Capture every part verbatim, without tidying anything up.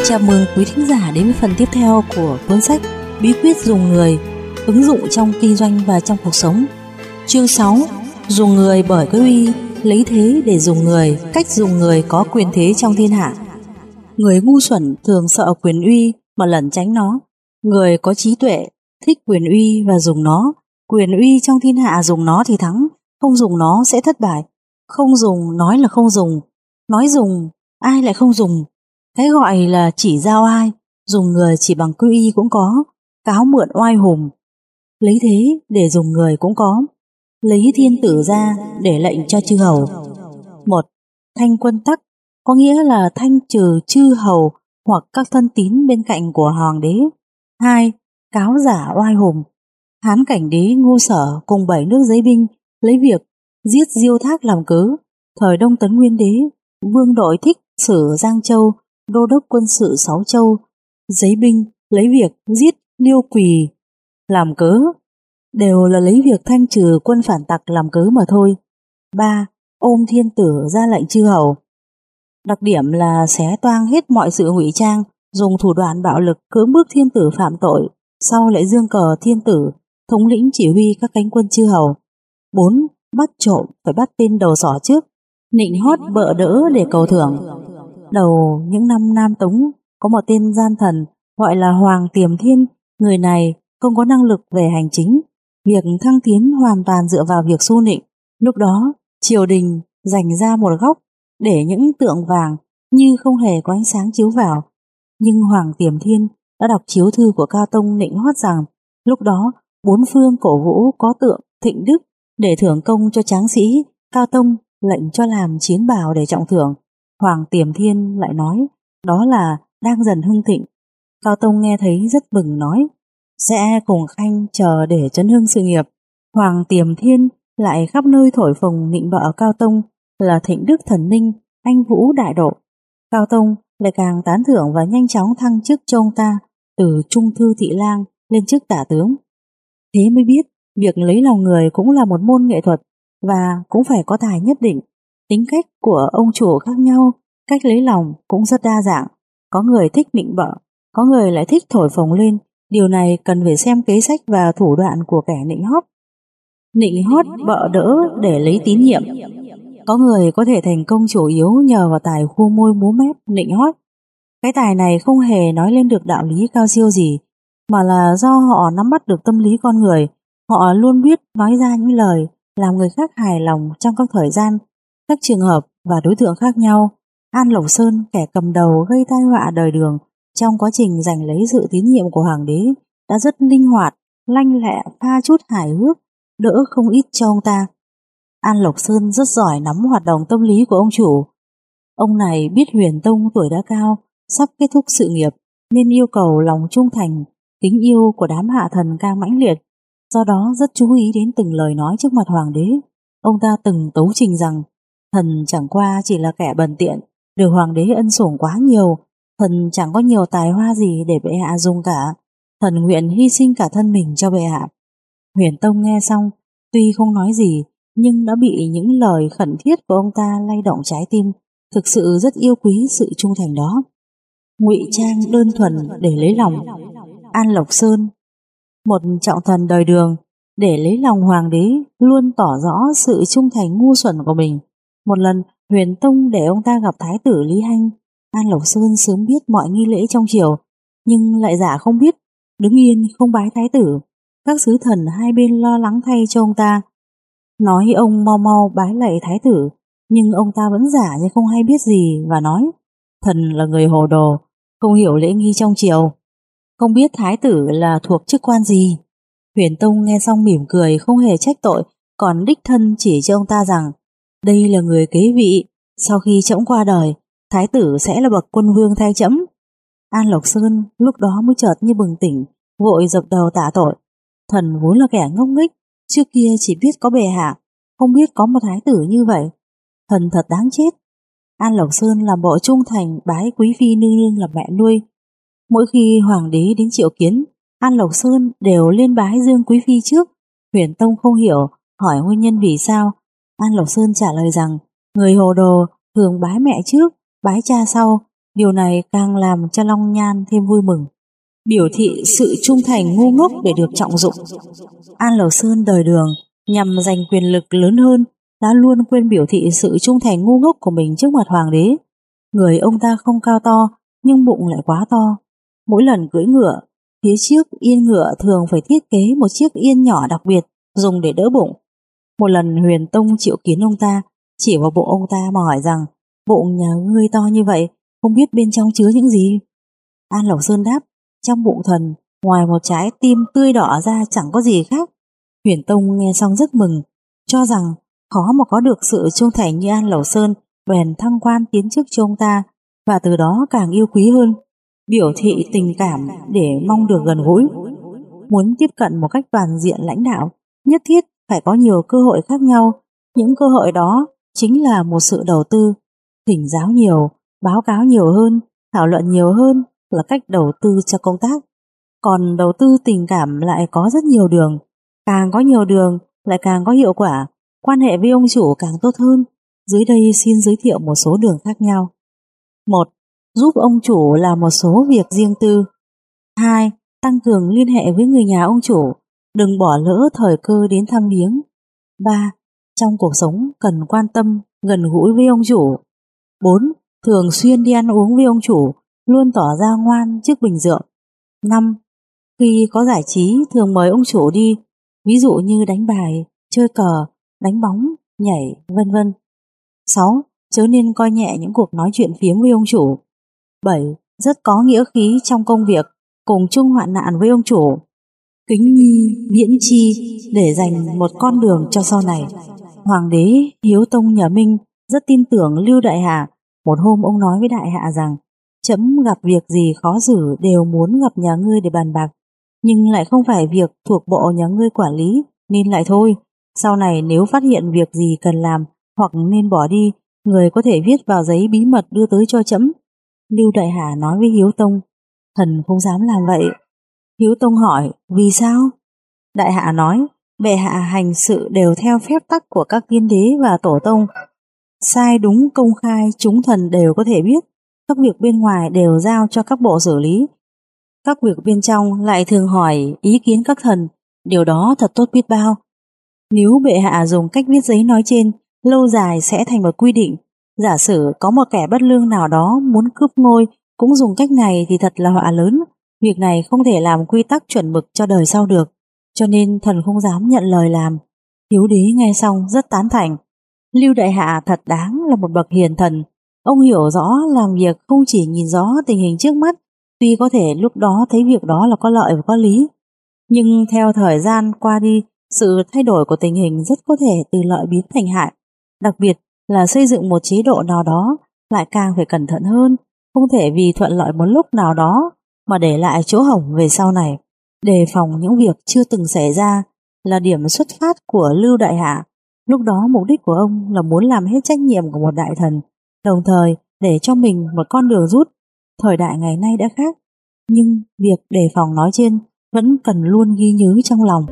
Chào mừng quý thính giả đến với phần tiếp theo của cuốn sách Bí quyết dùng người, ứng dụng trong kinh doanh và trong cuộc sống. Chương sáu. Dùng người bởi cái uy, lấy thế để dùng người, cách dùng người có quyền thế trong thiên hạ. Người ngu xuẩn thường sợ quyền uy mà lẩn tránh nó. Người có trí tuệ thích quyền uy và dùng nó. Quyền uy trong thiên hạ dùng nó thì thắng, không dùng nó sẽ thất bại. Không dùng nói là không dùng, nói dùng ai lại không dùng. Cái gọi là chỉ giao ai, dùng người chỉ bằng quy y cũng có, cáo mượn oai hùng. Lấy thế để dùng người cũng có, lấy thiên tử ra để lệnh cho chư hầu. Một. Thanh quân tắc có nghĩa là thanh trừ chư hầu hoặc các thân tín bên cạnh của hoàng đế. Hai. Cáo giả oai hùng. Hán Cảnh Đế Ngô Sở cùng bảy nước giấy binh lấy việc giết Diêu Thác làm cớ. Thời Đông Tấn Nguyên Đế, Vương Đội Thích sử Giang Châu, đô đốc quân sự Sáu Châu, giấy binh lấy việc giết Liêu Quỳ làm cớ, đều là lấy việc thanh trừ quân phản tặc làm cớ mà thôi. Ba. Ôm thiên tử ra lệnh chư hầu. Đặc điểm là xé toang hết mọi sự ngụy trang, dùng thủ đoạn bạo lực cưỡng bức thiên tử phạm tội, sau lại dương cờ thiên tử, thống lĩnh chỉ huy các cánh quân chư hầu. Bốn. Bắt trộm phải bắt tên đầu sỏ trước, nịnh hót bợ đỡ để cầu thưởng. Đầu những năm Nam Tống có một tên gian thần gọi là Hoàng Tiềm Thiên. Người này không có năng lực về hành chính, việc thăng tiến hoàn toàn dựa vào việc su nịnh. Lúc đó triều đình dành ra một góc để những tượng vàng như không hề có ánh sáng chiếu vào. Nhưng Hoàng Tiềm Thiên đã đọc chiếu thư của Cao Tông nịnh hót rằng lúc đó bốn phương cổ vũ có tượng thịnh đức để thưởng công cho tráng sĩ. Cao Tông lệnh cho làm chiến bào để trọng thưởng. Hoàng Tiềm Thiên lại nói đó là đang dần hưng thịnh. Cao Tông nghe thấy rất mừng, nói sẽ cùng khanh chờ để chấn hưng sự nghiệp. Hoàng Tiềm Thiên lại khắp nơi thổi phồng nịnh bợ Cao Tông là thịnh đức thần minh, anh vũ đại độ. Cao Tông lại càng tán thưởng và nhanh chóng thăng chức cho ông ta từ trung thư thị lang lên chức tả tướng. Thế mới biết việc lấy lòng người cũng là một môn nghệ thuật và cũng phải có tài nhất định. Tính cách của ông chủ khác nhau, cách lấy lòng cũng rất đa dạng. Có người thích nịnh bợ, có người lại thích thổi phồng lên. Điều này cần phải xem kế sách và thủ đoạn của kẻ nịnh hót. Nịnh hót bợ đỡ để lấy tín nhiệm. Có người có thể thành công chủ yếu nhờ vào tài khua môi múa mép nịnh hót. Cái tài này không hề nói lên được đạo lý cao siêu gì, mà là do họ nắm bắt được tâm lý con người. Họ luôn biết nói ra những lời làm người khác hài lòng trong các thời gian, các trường hợp và đối tượng khác nhau. An Lộc Sơn, kẻ cầm đầu gây tai họa đời Đường trong quá trình giành lấy sự tín nhiệm của hoàng đế, đã rất linh hoạt, lanh lẹ, pha chút hài hước, đỡ không ít cho ông ta. An Lộc Sơn rất giỏi nắm hoạt động tâm lý của ông chủ. Ông này biết Huyền Tông tuổi đã cao, sắp kết thúc sự nghiệp, nên yêu cầu lòng trung thành, kính yêu của đám hạ thần càng mãnh liệt, do đó rất chú ý đến từng lời nói trước mặt hoàng đế. Ông ta từng tấu trình rằng thần chẳng qua chỉ là kẻ bần tiện, được hoàng đế ân sủng quá nhiều. Thần chẳng có nhiều tài hoa gì để bệ hạ dùng cả. Thần nguyện hy sinh cả thân mình cho bệ hạ. Huyền Tông nghe xong, tuy không nói gì, nhưng đã bị những lời khẩn thiết của ông ta lay động trái tim. Thực sự rất yêu quý sự trung thành đó. Ngụy trang đơn thuần để lấy lòng. An Lộc Sơn, một trọng thần đời Đường, để lấy lòng hoàng đế luôn tỏ rõ sự trung thành ngu xuẩn của mình. Một lần Huyền Tông để ông ta gặp thái tử Lý Hanh. An Lộc Sơn sớm biết mọi nghi lễ trong triều, nhưng lại giả không biết, đứng yên không bái thái tử. Các sứ thần hai bên lo lắng thay cho ông ta, nói ông mau mau bái lạy thái tử, nhưng ông ta vẫn giả như không hay biết gì và nói thần là người hồ đồ, không hiểu lễ nghi trong triều, không biết thái tử là thuộc chức quan gì. Huyền Tông nghe xong mỉm cười, không hề trách tội, còn đích thân chỉ cho ông ta rằng đây là người kế vị, sau khi trẫm qua đời, thái tử sẽ là bậc quân vương thay trẫm. An Lộc Sơn lúc đó mới chợt như bừng tỉnh, vội dập đầu tạ tội. Thần vốn là kẻ ngốc nghếch, trước kia chỉ biết có bệ hạ, không biết có một thái tử như vậy. Thần thật đáng chết. An Lộc Sơn làm bộ trung thành, bái quý phi nương nương làm mẹ nuôi. Mỗi khi hoàng đế đến triệu kiến, An Lộc Sơn đều lên bái dương quý phi trước. Huyền Tông không hiểu, hỏi nguyên nhân vì sao. An Lộc Sơn trả lời rằng người hồ đồ thường bái mẹ trước, bái cha sau, Điều này càng làm cho Long Nhan thêm vui mừng, biểu thị sự trung thành ngu ngốc để được trọng dụng. An Lộc Sơn đời Đường nhằm giành quyền lực lớn hơn đã luôn quên biểu thị sự trung thành ngu ngốc của mình trước mặt hoàng đế. Người ông ta không cao to nhưng bụng lại quá to. Mỗi lần cưỡi ngựa, phía trước yên ngựa thường phải thiết kế một chiếc yên nhỏ đặc biệt dùng để đỡ bụng. Một lần Huyền Tông triệu kiến ông ta, chỉ vào bụng ông ta mà hỏi rằng bụng nhà ngươi to như vậy, không biết bên trong chứa những gì. An Lộc Sơn đáp, trong bụng thần ngoài một trái tim tươi đỏ ra chẳng có gì khác. Huyền Tông nghe xong rất mừng, cho rằng khó mà có được sự trung thành như An Lộc Sơn, bèn thăng quan tiến chức cho ông ta, và từ đó càng yêu quý hơn, biểu thị tình cảm để mong được gần gũi. Muốn tiếp cận một cách toàn diện lãnh đạo, nhất thiết phải có nhiều cơ hội khác nhau. Những cơ hội đó chính là một sự đầu tư. Thỉnh giáo nhiều, báo cáo nhiều hơn, thảo luận nhiều hơn là cách đầu tư cho công tác. Còn đầu tư tình cảm lại có rất nhiều đường. Càng có nhiều đường lại càng có hiệu quả, quan hệ với ông chủ càng tốt hơn. Dưới đây xin giới thiệu một số đường khác nhau. một. Giúp ông chủ làm một số việc riêng tư. hai. Tăng cường liên hệ với người nhà ông chủ, đừng bỏ lỡ thời cơ đến thăm viếng. ba. Trong cuộc sống cần quan tâm, gần gũi với ông chủ. bốn. Thường xuyên đi ăn uống với ông chủ, luôn tỏ ra ngoan trước bình rượu. năm. Khi có giải trí thường mời ông chủ đi, ví dụ như đánh bài, chơi cờ, đánh bóng, nhảy, vân vân. sáu. Chớ nên coi nhẹ những cuộc nói chuyện phiếm với ông chủ. bảy. Rất có nghĩa khí trong công việc, cùng chung hoạn nạn với ông chủ. Kính nhi, viễn chi để dành một con đường cho sau này. Hoàng đế Hiếu Tông nhà Minh rất tin tưởng Lưu Đại Hạ. Một hôm ông nói với Đại Hạ rằng trẫm gặp việc gì khó xử đều muốn gặp nhà ngươi để bàn bạc, nhưng lại không phải việc thuộc bộ nhà ngươi quản lý, nên lại thôi. Sau này nếu phát hiện việc gì cần làm hoặc nên bỏ đi, người có thể viết vào giấy bí mật đưa tới cho trẫm. Lưu Đại Hạ nói với Hiếu Tông, thần không dám làm vậy. Hiếu Tông hỏi, vì sao? Đại Hạ nói, bệ hạ hành sự đều theo phép tắc của các tiên đế và tổ tông. Sai đúng công khai chúng thần đều có thể biết, các việc bên ngoài đều giao cho các bộ xử lý. Các việc bên trong lại thường hỏi ý kiến các thần, điều đó thật tốt biết bao. Nếu bệ hạ dùng cách viết giấy nói trên, lâu dài sẽ thành một quy định. Giả sử có một kẻ bất lương nào đó muốn cướp ngôi cũng dùng cách này thì thật là họa lớn. Việc này không thể làm quy tắc chuẩn mực cho đời sau được, cho nên thần không dám nhận lời làm. Hiếu đế nghe xong rất tán thành. Lưu Đại Hạ thật đáng là một bậc hiền thần. Ông hiểu rõ làm việc không chỉ nhìn rõ tình hình trước mắt, tuy có thể lúc đó thấy việc đó là có lợi và có lý, nhưng theo thời gian qua đi, sự thay đổi của tình hình rất có thể từ lợi biến thành hại. Đặc biệt là xây dựng một chế độ nào đó lại càng phải cẩn thận hơn, không thể vì thuận lợi một lúc nào đó mà để lại chỗ hổng về sau này. Đề phòng những việc chưa từng xảy ra là điểm xuất phát của Lưu Đại Hạ. Lúc đó mục đích của ông là muốn làm hết trách nhiệm của một đại thần, đồng thời để cho mình một con đường rút. Thời đại ngày nay đã khác, nhưng việc đề phòng nói trên vẫn cần luôn ghi nhớ trong lòng.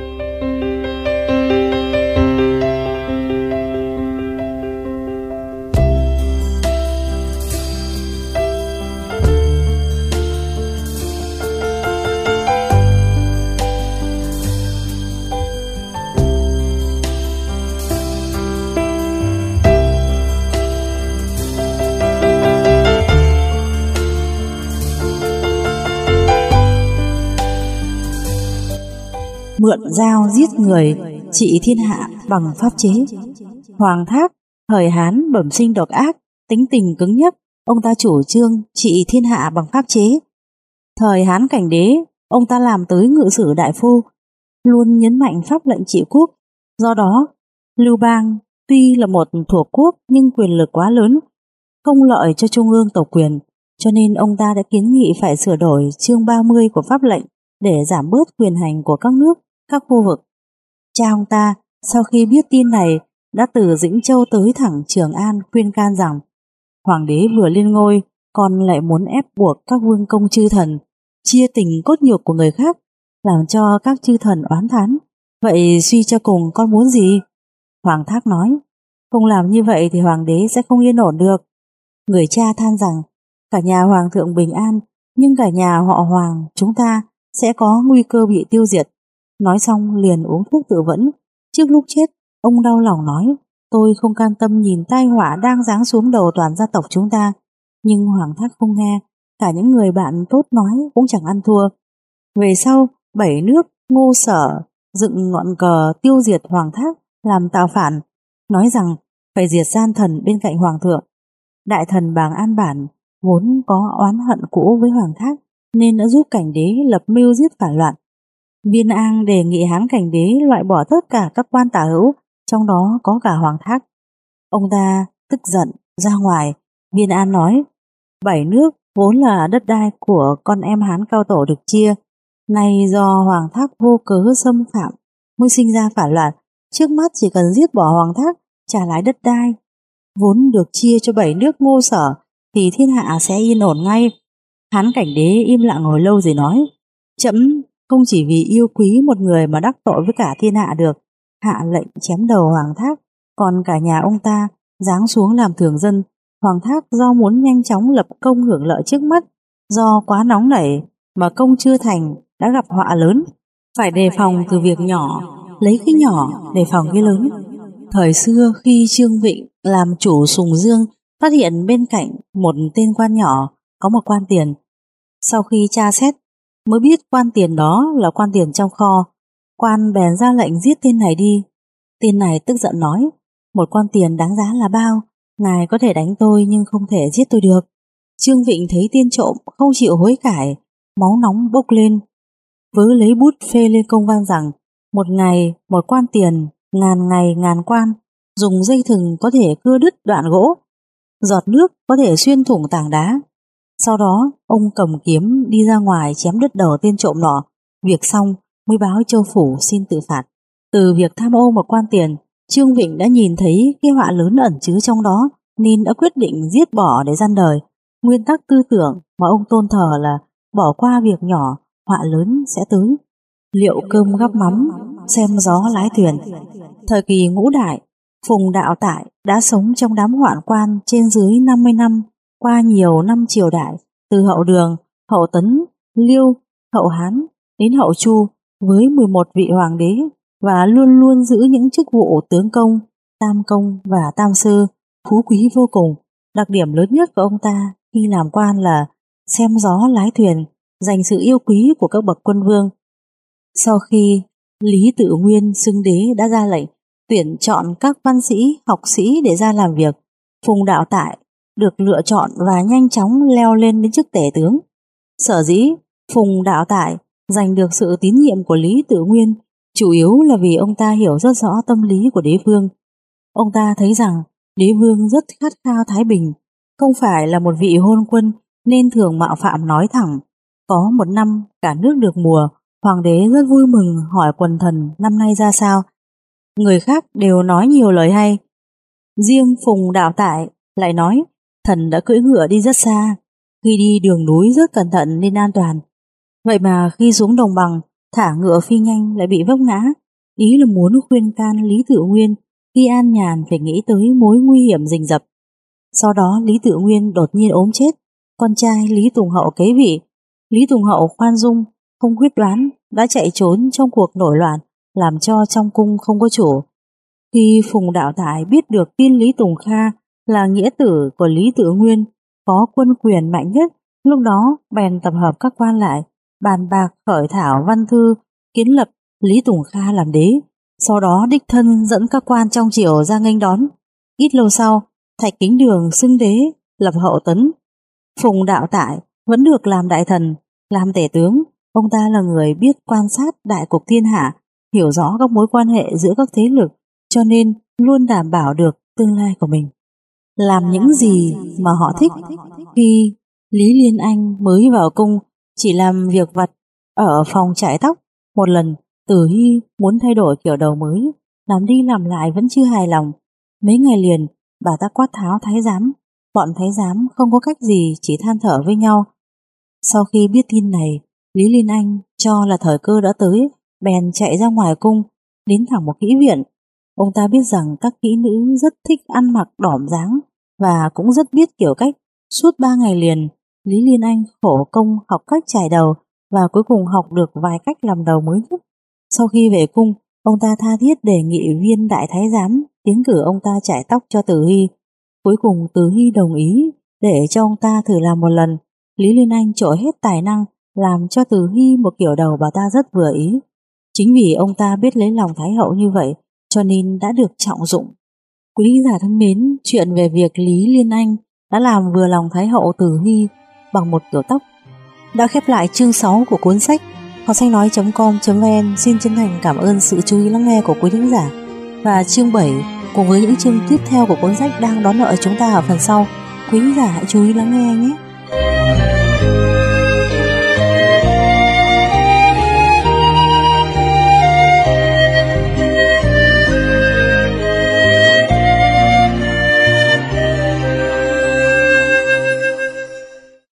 Mượn dao giết người, trị thiên hạ bằng pháp chế. Hoàng Thác thời Hán bẩm sinh độc ác, tính tình cứng nhắc, ông ta chủ trương trị thiên hạ bằng pháp chế. Thời Hán Cảnh Đế, ông ta làm tới ngự sử đại phu, luôn nhấn mạnh pháp lệnh trị quốc. Do đó, Lưu Bang tuy là một thuộc quốc nhưng quyền lực quá lớn, không lợi cho trung ương tộc quyền, cho nên ông ta đã kiến nghị phải sửa đổi chương ba mươi của pháp lệnh để giảm bớt quyền hành của các nước, các khu vực. Cha ông ta sau khi biết tin này đã từ Dĩnh Châu tới thẳng Trường An khuyên can rằng hoàng đế vừa lên ngôi còn lại muốn ép buộc các vương công chư thần chia tình cốt nhục của người khác, làm cho các chư thần oán thán. Vậy suy cho cùng con muốn gì? Hoàng Thác nói, không làm như vậy thì hoàng đế sẽ không yên ổn được. Người cha than rằng cả nhà hoàng thượng bình an, nhưng cả nhà họ Hoàng chúng ta sẽ có nguy cơ bị tiêu diệt. Nói xong liền uống thuốc tự vẫn. Trước lúc chết, ông đau lòng nói, tôi không can tâm nhìn tai họa đang giáng xuống đầu toàn gia tộc chúng ta. Nhưng Hoàng Thác không nghe, cả những người bạn tốt nói cũng chẳng ăn thua. Về sau, bảy nước Ngô Sở dựng ngọn cờ tiêu diệt Hoàng Thác làm tạo phản, nói rằng phải diệt gian thần bên cạnh Hoàng thượng. Đại thần Bàng An Bản vốn có oán hận cũ với Hoàng Thác nên đã giúp Cảnh Đế lập mưu giết phản loạn. Viên An đề nghị Hán Cảnh Đế loại bỏ tất cả các quan tả hữu, trong đó có cả Hoàng Thác. Ông ta tức giận ra ngoài. Viên An nói, bảy nước vốn là đất đai của con em Hán cao tổ được chia, nay do Hoàng Thác vô cớ xâm phạm mới sinh ra phản loạn. Trước mắt chỉ cần giết bỏ Hoàng Thác, trả lại đất đai vốn được chia cho bảy nước Ngô Sở thì thiên hạ sẽ yên ổn ngay. Hán Cảnh Đế im lặng hồi lâu rồi nói, trẫm không chỉ vì yêu quý một người mà đắc tội với cả thiên hạ được, hạ lệnh chém đầu Hoàng Thác, còn cả nhà ông ta giáng xuống làm thường dân. Hoàng Thác do muốn nhanh chóng lập công hưởng lợi trước mắt, do quá nóng nảy mà công chưa thành đã gặp họa lớn, phải đề phòng từ việc nhỏ, lấy cái nhỏ đề phòng cái lớn. Thời xưa khi Trương Vịnh làm chủ Sùng Dương, phát hiện bên cạnh một tên quan nhỏ có một quan tiền. Sau khi tra xét mới biết quan tiền đó là quan tiền trong kho. Quan bèn ra lệnh giết tên này đi. Tên này tức giận nói, một quan tiền đáng giá là bao, ngài có thể đánh tôi nhưng không thể giết tôi được. Trương Vịnh thấy tên trộm không chịu hối cải, máu nóng bốc lên, vớ lấy bút phê lên công văn rằng một ngày một quan tiền, ngàn ngày ngàn quan, dùng dây thừng có thể cưa đứt đoạn gỗ, giọt nước có thể xuyên thủng tảng đá. Sau đó ông cầm kiếm đi ra ngoài chém đứt đầu tên trộm nọ. Việc xong mới báo Châu Phủ xin tự phạt. Từ việc tham ô một quan tiền, Trương Vịnh đã nhìn thấy cái họa lớn ẩn chứa trong đó nên đã quyết định giết bỏ để gian đời. Nguyên tắc tư tưởng mà ông tôn thờ là bỏ qua việc nhỏ, họa lớn sẽ tới. Liệu cơm gắp mắm, xem gió lái thuyền. Thời kỳ Ngũ Đại, Phùng Đạo Tại đã sống trong đám hoạn quan trên dưới năm mươi năm, qua nhiều năm triều đại, từ hậu Đường, hậu Tấn, Liêu, hậu Hán đến hậu Chu, với mười một vị hoàng đế, và luôn luôn giữ những chức vụ tướng công, tam công và tam sư, phú quý vô cùng. Đặc điểm lớn nhất của ông ta khi làm quan là xem gió lái thuyền, giành sự yêu quý của các bậc quân vương. Sau khi Lý Tự Nguyên xưng đế đã ra lệnh tuyển chọn các văn sĩ, học sĩ để ra làm việc, Phùng Đạo Tại được lựa chọn và nhanh chóng leo lên đến chức tể tướng. Sở dĩ Phùng Đạo Tại giành được sự tín nhiệm của Lý Tự Nguyên chủ yếu là vì ông ta hiểu rất rõ tâm lý của đế vương. Ông ta thấy rằng đế vương rất khát khao thái bình, không phải là một vị hôn quân nên thường mạo phạm nói thẳng. Có một năm cả nước được mùa, hoàng đế rất vui mừng hỏi quần thần năm nay ra sao. Người khác đều nói nhiều lời hay, riêng Phùng Đạo Tại lại nói thần đã cưỡi ngựa đi rất xa, khi đi đường núi rất cẩn thận nên an toàn. Vậy mà khi xuống đồng bằng thả ngựa phi nhanh lại bị vấp ngã. Ý là muốn khuyên can Lý Tự Nguyên khi an nhàn phải nghĩ tới mối nguy hiểm rình rập. Sau đó Lý Tự Nguyên đột nhiên ốm chết, con trai Lý Tùng Hậu kế vị. Lý Tùng Hậu khoan dung, không quyết đoán, đã chạy trốn trong cuộc nổi loạn, làm cho trong cung không có chủ. Khi Phùng Đạo Tại biết được tin Lý Tùng Kha là nghĩa tử của Lý Tự Nguyên, có quân quyền mạnh nhất, lúc đó bèn tập hợp các quan lại, bàn bạc khởi thảo văn thư kiến lập Lý Tùng Kha làm đế. Sau đó đích thân dẫn các quan trong triều ra nghênh đón. Ít lâu sau, Thạch Kính Đường xưng đế, lập hậu Tấn. Phùng Đạo Tại vẫn được làm đại thần, làm tể tướng. Ông ta là người biết quan sát đại cục thiên hạ, hiểu rõ các mối quan hệ giữa các thế lực, cho nên luôn đảm bảo được tương lai của mình. Làm những gì mà họ thích. Khi Lý Liên Anh mới vào cung, chỉ làm việc vặt ở phòng chải tóc. Một lần Tử Hy muốn thay đổi kiểu đầu mới, làm đi làm lại vẫn chưa hài lòng. Mấy ngày liền bà ta quát tháo thái giám. Bọn thái giám không có cách gì, chỉ than thở với nhau. Sau khi biết tin này, Lý Liên Anh cho là thời cơ đã tới, bèn chạy ra ngoài cung, đến thẳng một kỹ viện. Ông ta biết rằng các kỹ nữ rất thích ăn mặc đỏm dáng và cũng rất biết kiểu cách. Suốt ba ngày liền, Lý Liên Anh khổ công học cách chải đầu và cuối cùng học được vài cách làm đầu mới nhất. Sau khi về cung, ông ta tha thiết đề nghị viên đại thái giám tiến cử ông ta chải tóc cho Từ Hy. Cuối cùng Từ Hy đồng ý để cho ông ta thử làm một lần. Lý Liên Anh trổ hết tài năng làm cho Từ Hy một kiểu đầu bà ta rất vừa ý. Chính vì ông ta biết lấy lòng Thái hậu như vậy cho nên đã được trọng dụng. Quý khán giả thân mến, chuyện về việc Lý Liên Anh đã làm vừa lòng Thái hậu Từ Hy bằng một kiểu tóc đã khép lại chương sáu của cuốn sách. Học sách nói chấm com chấm vn xin chân thành cảm ơn sự chú ý lắng nghe của quý khán giả. Và chương bảy cùng với những chương tiếp theo của cuốn sách đang đón đợi chúng ta ở phần sau. Quý khán giả hãy chú ý lắng nghe nhé.